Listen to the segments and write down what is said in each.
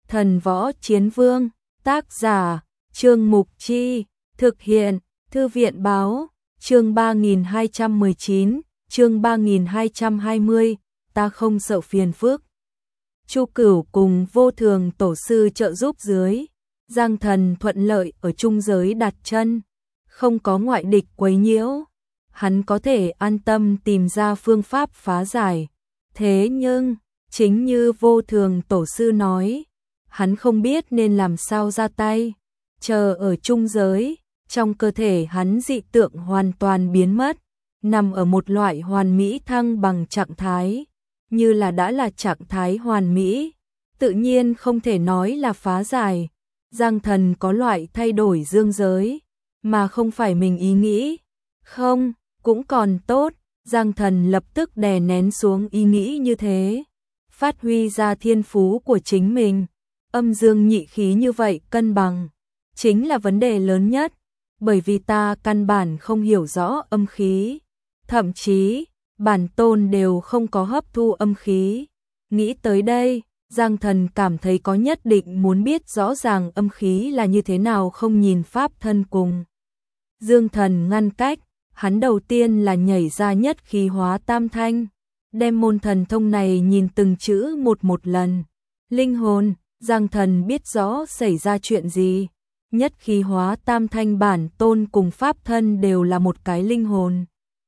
Thần Võ Chiến Vương, tác giả, Trương Mục Chi, thực hiện, Thư viện Báo, chương 3219, chương 3220, ta không sợ phiền phức. Chu Cửu cùng Vô Thường tổ sư trợ giúp dưới, Giang Thần thuận lợi ở trung giới đặt chân, không có ngoại địch quấy nhiễu, hắn có thể an tâm tìm ra phương pháp phá giải. Thế nhưng, chính như Vô Thường tổ sư nói, hắn không biết nên làm sao ra tay. Chờ ở trung giới, trong cơ thể hắn dị tượng hoàn toàn biến mất, nằm ở một loại hoàn mỹ thăng bằng trạng thái, như là đã là trạng thái hoàn mỹ, tự nhiên không thể nói là phá giải. Giang Thần có loại thay đổi dương giới, mà không phải mình ý nghĩ. Không, cũng còn tốt, Giang Thần lập tức đè nén xuống ý nghĩ như thế, phát huy ra thiên phú của chính mình. Âm dương nhị khí như vậy cân bằng, chính là vấn đề lớn nhất, bởi vì ta căn bản không hiểu rõ âm khí, thậm chí, bản tôn đều không có hấp thu âm khí. Nghĩ tới đây, Giang Thần cảm thấy có nhất định muốn biết rõ ràng âm khí là như thế nào, không nhìn pháp thân cùng Dương Thần ngăn cách, hắn đầu tiên là nhảy ra nhất khí hóa tam thanh, đem môn thần thông này nhìn từng chữ một lần. Linh hồn, Giang Thần biết rõ xảy ra chuyện gì, nhất khí hóa tam thanh bản tôn cùng pháp thân đều là một cái linh hồn.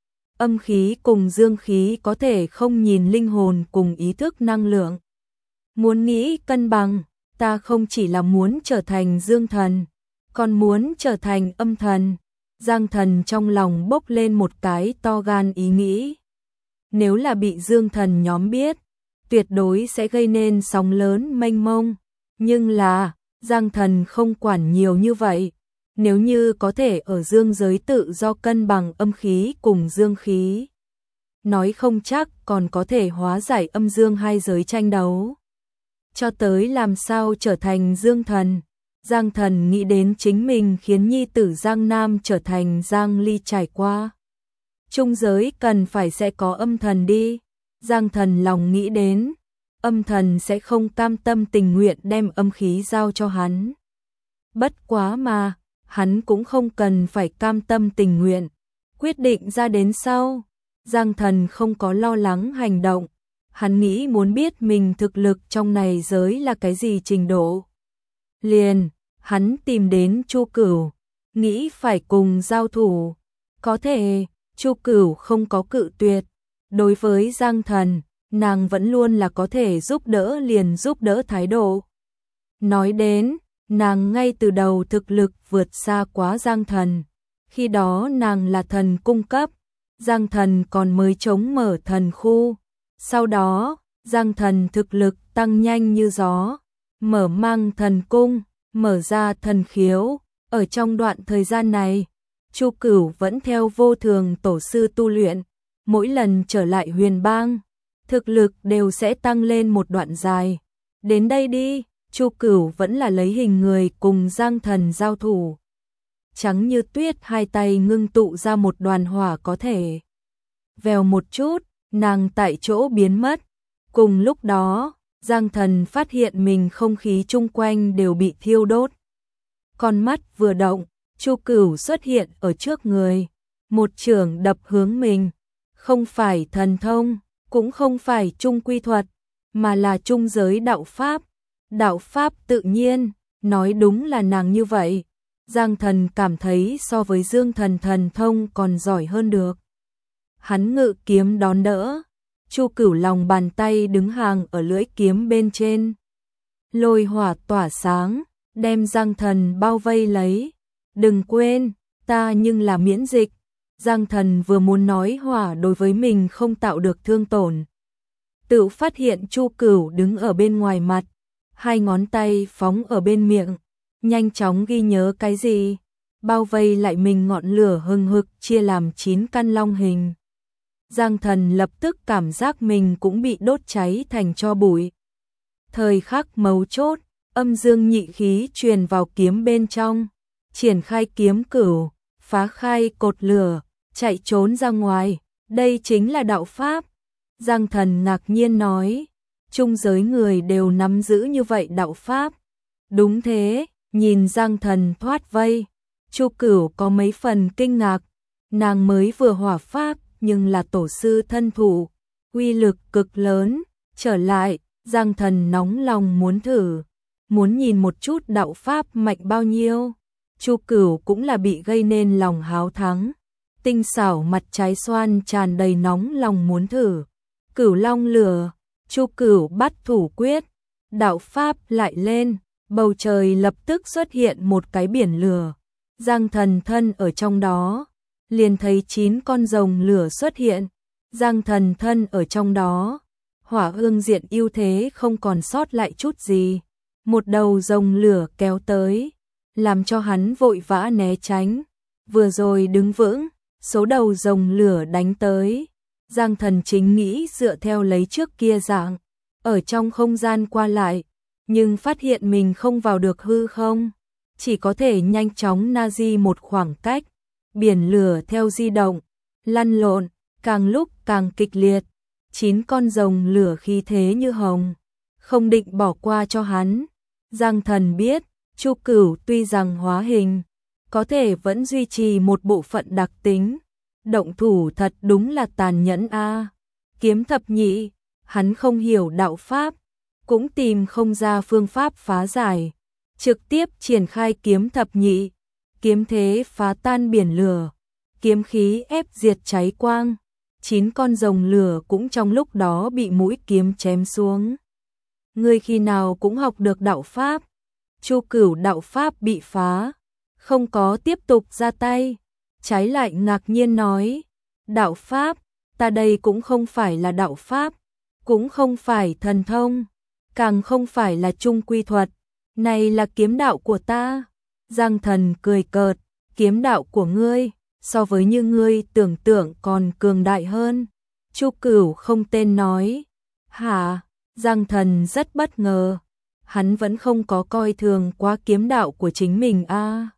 Âm khí cùng dương khí có thể không nhìn linh hồn cùng ý thức năng lượng. Muốn nghĩ cân bằng, ta không chỉ là muốn trở thành dương thần, còn muốn trở thành âm thần. Giang Thần trong lòng bốc lên một cái to gan ý nghĩ. Nếu là bị dương thần nhóm biết, tuyệt đối sẽ gây nên sóng lớn mênh mông. Nhưng là, Giang Thần không quản nhiều như vậy. Nếu như có thể ở dương giới tự do cân bằng âm khí cùng dương khí, nói không chắc còn có thể hóa giải âm dương hai giới tranh đấu. Cho tới làm sao trở thành dương thần, Giang Thần nghĩ đến chính mình khiến nhi tử Giang Nam trở thành Giang Ly trải qua. Trung giới cần phải sẽ có âm thần đi. Giang Thần lòng nghĩ đến, âm thần sẽ không cam tâm tình nguyện đem âm khí giao cho hắn. Bất quá mà, hắn cũng không cần phải cam tâm tình nguyện. Quyết định ra đến sau, Giang Thần không có lo lắng hành động. Hắn nghĩ muốn biết mình thực lực trong này giới là cái gì trình độ. Liền, hắn tìm đến Chu Cửu, nghĩ phải cùng giao thủ. Có thể, Chu Cửu không có cự tuyệt. Đối với Giang Thần, nàng vẫn luôn là có thể giúp đỡ liền giúp đỡ thái độ. Nói đến, nàng ngay từ đầu thực lực vượt xa quá Giang Thần. Khi đó nàng là thần cung cấp, Giang Thần còn mới chống mở thần khu. Sau đó, Giang Thần thực lực tăng nhanh như gió, mở mang thần cung, mở ra thần khiếu. Ở trong đoạn thời gian này, Chu Cửu vẫn theo Vô Thường tổ sư tu luyện, mỗi lần trở lại Huyền Bang, thực lực đều sẽ tăng lên một đoạn dài. Đến đây đi, Chu Cửu vẫn là lấy hình người cùng Giang Thần giao thủ. Trắng như tuyết, hai tay ngưng tụ ra một đoàn hỏa, có thể vèo một chút, nàng tại chỗ biến mất. Cùng lúc đó, Giang Thần phát hiện mình không khí chung quanh đều bị thiêu đốt. Con mắt vừa động, Chu Cửu xuất hiện ở trước người, một chưởng đập hướng mình. Không phải thần thông, cũng không phải trung quy thuật, mà là trung giới đạo pháp. Đạo pháp tự nhiên, nói đúng là nàng như vậy. Giang Thần cảm thấy so với Dương Thần thần thông còn giỏi hơn được. Hắn ngự kiếm đón đỡ, Chu Cửu lòng bàn tay đứng hàng ở lưỡi kiếm bên trên. Lôi hỏa tỏa sáng, đem Giang Thần bao vây lấy. Đừng quên, ta nhưng là miễn dịch. Giang Thần vừa muốn nói hỏa đối với mình không tạo được thương tổn, tự phát hiện Chu Cửu đứng ở bên ngoài mặt, hai ngón tay phóng ở bên miệng, nhanh chóng ghi nhớ cái gì, bao vây lại mình ngọn lửa hừng hực chia làm 9 căn long hình. Giang Thần lập tức cảm giác mình cũng bị đốt cháy thành tro bụi. Thời khắc mấu chốt, âm dương nhị khí truyền vào kiếm bên trong, triển khai kiếm cửu, phá khai cột lửa, chạy trốn ra ngoài. Đây chính là đạo pháp. Giang Thần ngạc nhiên nói, Trung giới người đều nắm giữ như vậy đạo pháp. Đúng thế, nhìn Giang Thần thoát vây, Chu Cửu có mấy phần kinh ngạc, nàng mới vừa hỏa pháp nhưng là tổ sư thân thủ, uy lực cực lớn, trở lại, Giang Thần nóng lòng muốn thử, muốn nhìn một chút đạo pháp mạnh bao nhiêu. Chu Cửu cũng là bị gây nên lòng háo thắng, tinh xảo mặt trái xoan tràn đầy nóng lòng muốn thử. Cửu Long lửa, Chu Cửu bắt thủ quyết, đạo pháp lại lên, bầu trời lập tức xuất hiện một cái biển lửa. Giang Thần thân ở trong đó, liền thấy 9 con rồng lửa xuất hiện. Giang Thần thân ở trong đó, hỏa ương diện ưu thế không còn sót lại chút gì. Một đầu rồng lửa kéo tới, làm cho hắn vội vã né tránh. Vừa rồi đứng vững, số đầu rồng lửa đánh tới. Giang Thần chính nghĩ dựa theo lấy trước kia dạng, ở trong không gian qua lại, nhưng phát hiện mình không vào được hư không, chỉ có thể nhanh chóng na di một khoảng cách. Biển lửa theo di động, lăn lộn, càng lúc càng kịch liệt. 9 con rồng lửa khí thế như hồng, không định bỏ qua cho hắn. Giang Thần biết, Chu Cửu tuy rằng hóa hình, có thể vẫn duy trì một bộ phận đặc tính. Động thủ thật đúng là tàn nhẫn a. Kiếm thập nhị, hắn không hiểu đạo pháp, cũng tìm không ra phương pháp phá giải, trực tiếp triển khai kiếm thập nhị, kiếm thế phá tan biển lửa, kiếm khí ép diệt cháy quang. 9 con rồng lửa cũng trong lúc đó bị mũi kiếm chém xuống. Ngươi khi nào cũng học được đạo pháp? Chu Cửu đạo pháp bị phá, không có tiếp tục ra tay, trái lại ngạc nhiên nói, đạo pháp, ta đây cũng không phải là đạo pháp, cũng không phải thần thông, càng không phải là trung quy thuật, này là kiếm đạo của ta. Giang Thần cười cợt, kiếm đạo của ngươi, so với như ngươi tưởng tượng còn cường đại hơn. Chu Cửu không tên nói, hả? Giang Thần rất bất ngờ, hắn vẫn không có coi thường quá kiếm đạo của chính mình a.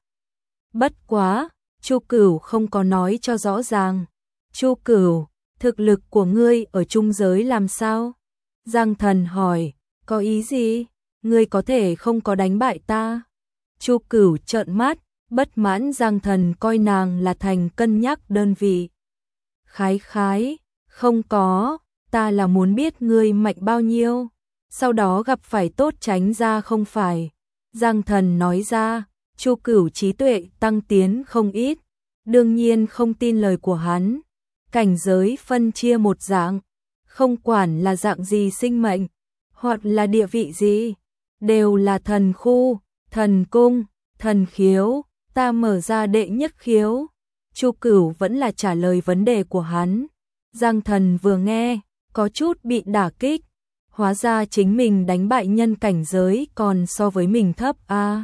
Bất quá, Chu Cửu không có nói cho rõ ràng. Chu Cửu, thực lực của ngươi ở trung giới làm sao? Giang Thần hỏi, có ý gì? Ngươi có thể không có đánh bại ta? Chu Cửu trợn mắt, bất mãn Giang Thần coi nàng là thành cân nhắc đơn vị. Khái khái, không có, ta là muốn biết ngươi mạnh bao nhiêu, sau đó gặp phải tốt tránh ra không phải. Giang Thần nói ra, Chu Cửu trí tuệ tăng tiến không ít, đương nhiên không tin lời của hắn. Cảnh giới phân chia một dạng, không quản là dạng gì sinh mệnh, hoặc là địa vị gì, đều là thần khu, thần cung, thần khiếu, ta mở ra đệ nhất khiếu. Chu Cửu vẫn là trả lời vấn đề của hắn. Giang Thần vừa nghe, có chút bị đả kích, hóa ra chính mình đánh bại nhân cảnh giới còn so với mình thấp a.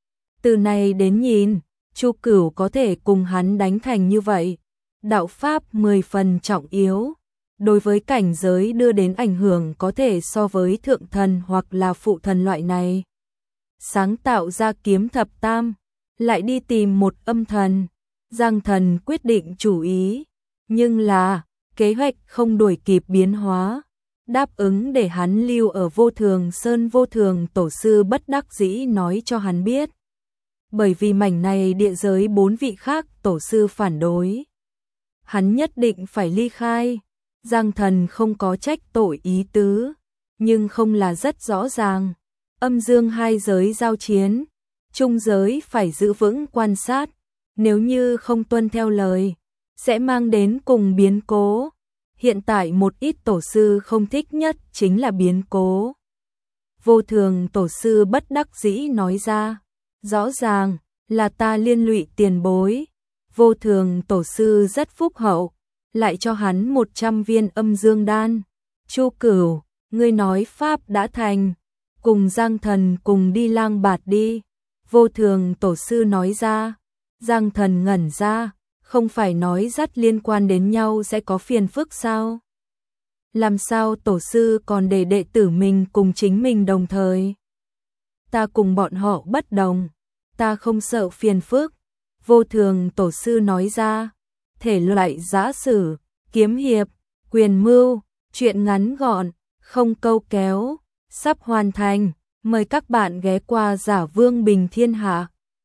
Từ này đến nhìn, Chu Cửu có thể cùng hắn đánh thành như vậy, đạo pháp 10 phần trọng yếu, đối với cảnh giới đưa đến ảnh hưởng có thể so với thượng thần hoặc là phụ thần loại này. Sáng tạo ra kiếm thập tam, lại đi tìm một âm thần. Giang Thần quyết định chủ ý, nhưng là kế hoạch không đuổi kịp biến hóa, đáp ứng để hắn lưu ở Vô Thường Sơn. Vô Thường tổ sư bất đắc dĩ nói cho hắn biết, bởi vì mảnh này địa giới 4 vị khác tổ sư phản đối, hắn nhất định phải ly khai. Giang Thần không có trách tội ý tứ, nhưng không là rất rõ ràng. Âm dương hai giới giao chiến, trung giới phải giữ vững quan sát, nếu như không tuân theo lời, sẽ mang đến cùng biến cố. Hiện tại một ít tổ sư không thích nhất chính là biến cố. Vô Thường tổ sư bất đắc dĩ nói ra, rõ ràng là ta liên lụy tiền bối. Vô Thường tổ sư rất phúc hậu, lại cho hắn 100 viên âm dương đan. Chu Cửu, ngươi nói pháp đã thành, cùng Giang Thần cùng đi lang bạt đi. Vô Thường tổ sư nói ra. Giang Thần ngẩn ra, không phải nói rất liên quan đến nhau sẽ có phiền phức sao? Làm sao tổ sư còn để đệ tử mình cùng chính mình đồng thời? Ta cùng bọn họ bất đồng, ta không sợ phiền phức. Vô Thường tổ sư nói ra, thể loại giã sử, kiếm hiệp, quyền mưu, chuyện ngắn gọn, không câu kéo, sắp hoàn thành. Mời các bạn ghé qua Giả Vương Bình Thiên Hạ.